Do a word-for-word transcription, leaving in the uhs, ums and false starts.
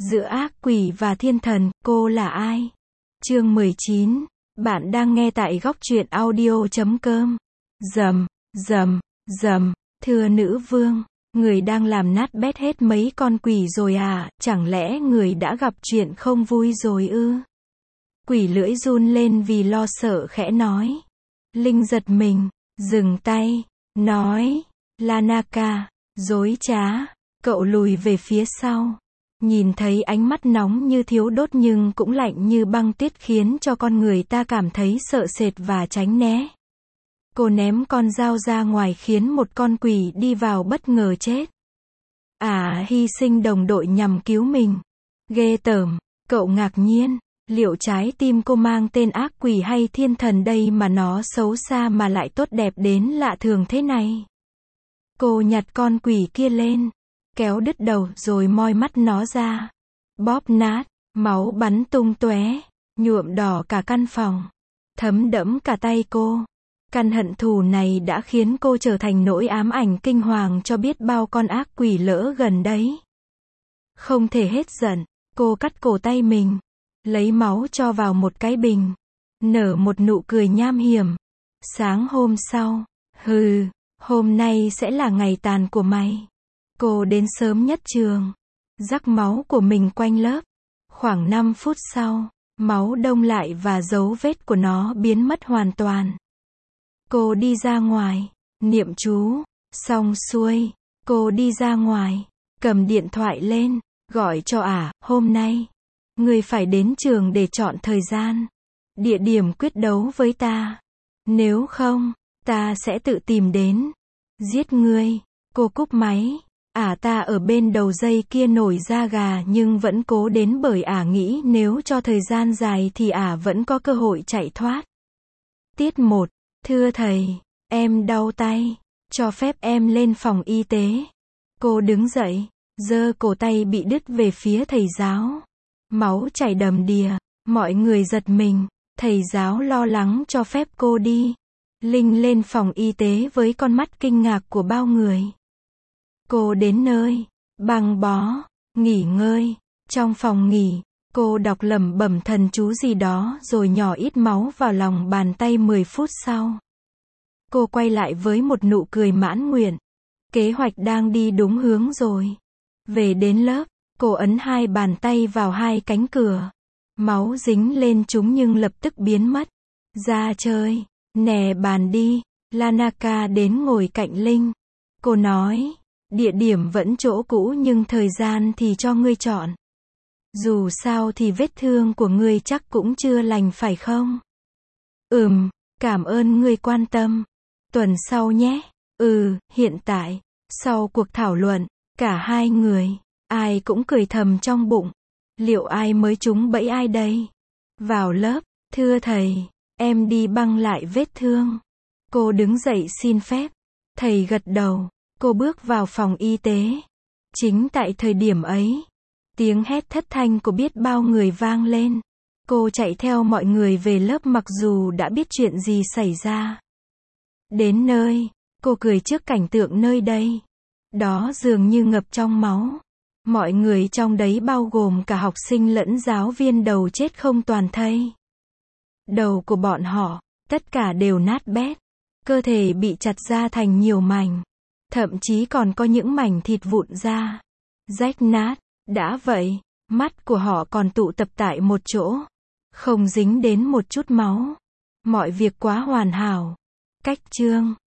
Giữa ác quỷ và thiên thần, cô là ai? Chương mười chín. Bạn đang nghe tại góc truyện audio chấm com. Rầm, rầm, rầm, thưa nữ vương, người đang làm nát bét hết mấy con quỷ rồi à, chẳng lẽ người đã gặp chuyện không vui rồi ư? Quỷ lưỡi run lên vì lo sợ khẽ nói. Linh giật mình, dừng tay, nói, Lanaka, dối trá, cậu lùi về phía sau. Nhìn thấy ánh mắt nóng như thiếu đốt nhưng cũng lạnh như băng tuyết khiến cho con người ta cảm thấy sợ sệt và tránh né. Cô ném con dao ra ngoài khiến một con quỷ đi vào bất ngờ chết. À, hy sinh đồng đội nhằm cứu mình. Ghê tởm, cậu ngạc nhiên, liệu trái tim cô mang tên ác quỷ hay thiên thần đây mà nó xấu xa mà lại tốt đẹp đến lạ thường thế này. Cô nhặt con quỷ kia lên, kéo đứt đầu rồi moi mắt nó ra. Bóp nát, máu bắn tung tóe, nhuộm đỏ cả căn phòng, thấm đẫm cả tay cô. Căn hận thù này đã khiến cô trở thành nỗi ám ảnh kinh hoàng cho biết bao con ác quỷ lỡ gần đấy. Không thể hết giận, cô cắt cổ tay mình, lấy máu cho vào một cái bình, nở một nụ cười nham hiểm. Sáng hôm sau, hừ, hôm nay sẽ là ngày tàn của mày. Cô đến sớm nhất trường, rắc máu của mình quanh lớp. Khoảng năm phút sau, máu đông lại và dấu vết của nó biến mất hoàn toàn. Cô đi ra ngoài, niệm chú, xong xuôi, cô đi ra ngoài, cầm điện thoại lên, gọi cho ả, hôm nay, người phải đến trường để chọn thời gian, địa điểm quyết đấu với ta. Nếu không, ta sẽ tự tìm đến, giết ngươi. Cô cúp máy. Ả ta ở bên đầu dây kia nổi da gà nhưng vẫn cố đến bởi ả nghĩ nếu cho thời gian dài thì ả vẫn có cơ hội chạy thoát. Tiết một. Thưa thầy, em đau tay, cho phép em lên phòng y tế. Cô đứng dậy, giơ cổ tay bị đứt về phía thầy giáo. Máu chảy đầm đìa, mọi người giật mình, thầy giáo lo lắng cho phép cô đi. Linh lên phòng y tế với con mắt kinh ngạc của bao người. Cô đến nơi, băng bó, nghỉ ngơi. Trong phòng nghỉ, cô đọc lẩm bẩm thần chú gì đó rồi nhỏ ít máu vào lòng bàn tay. Mười phút sau, cô quay lại với một nụ cười mãn nguyện. Kế hoạch đang đi đúng hướng rồi. Về đến lớp, cô ấn hai bàn tay vào hai cánh cửa. Máu dính lên chúng nhưng lập tức biến mất. Ra chơi, nè bàn đi. Lanaka đến ngồi cạnh Linh. Cô nói, địa điểm vẫn chỗ cũ nhưng thời gian thì cho ngươi chọn. Dù sao thì vết thương của ngươi chắc cũng chưa lành phải không? Ừm, cảm ơn ngươi quan tâm. Tuần sau nhé. Ừ, hiện tại, sau cuộc thảo luận, cả hai người, ai cũng cười thầm trong bụng. Liệu ai mới trúng bẫy ai đây? Vào lớp, thưa thầy, em đi băng lại vết thương. Cô đứng dậy xin phép. Thầy gật đầu. Cô bước vào phòng y tế. Chính tại thời điểm ấy, tiếng hét thất thanh của biết bao người vang lên. Cô chạy theo mọi người về lớp mặc dù đã biết chuyện gì xảy ra. Đến nơi, cô cười trước cảnh tượng nơi đây. Đó dường như ngập trong máu. Mọi người trong đấy bao gồm cả học sinh lẫn giáo viên đầu chết không toàn thây. Đầu của bọn họ, tất cả đều nát bét. Cơ thể bị chặt ra thành nhiều mảnh. Thậm chí còn có những mảnh thịt vụn ra, rách nát. Đã vậy, mắt của họ còn tụ tập tại một chỗ, không dính đến một chút máu. Mọi việc quá hoàn hảo. Cách chương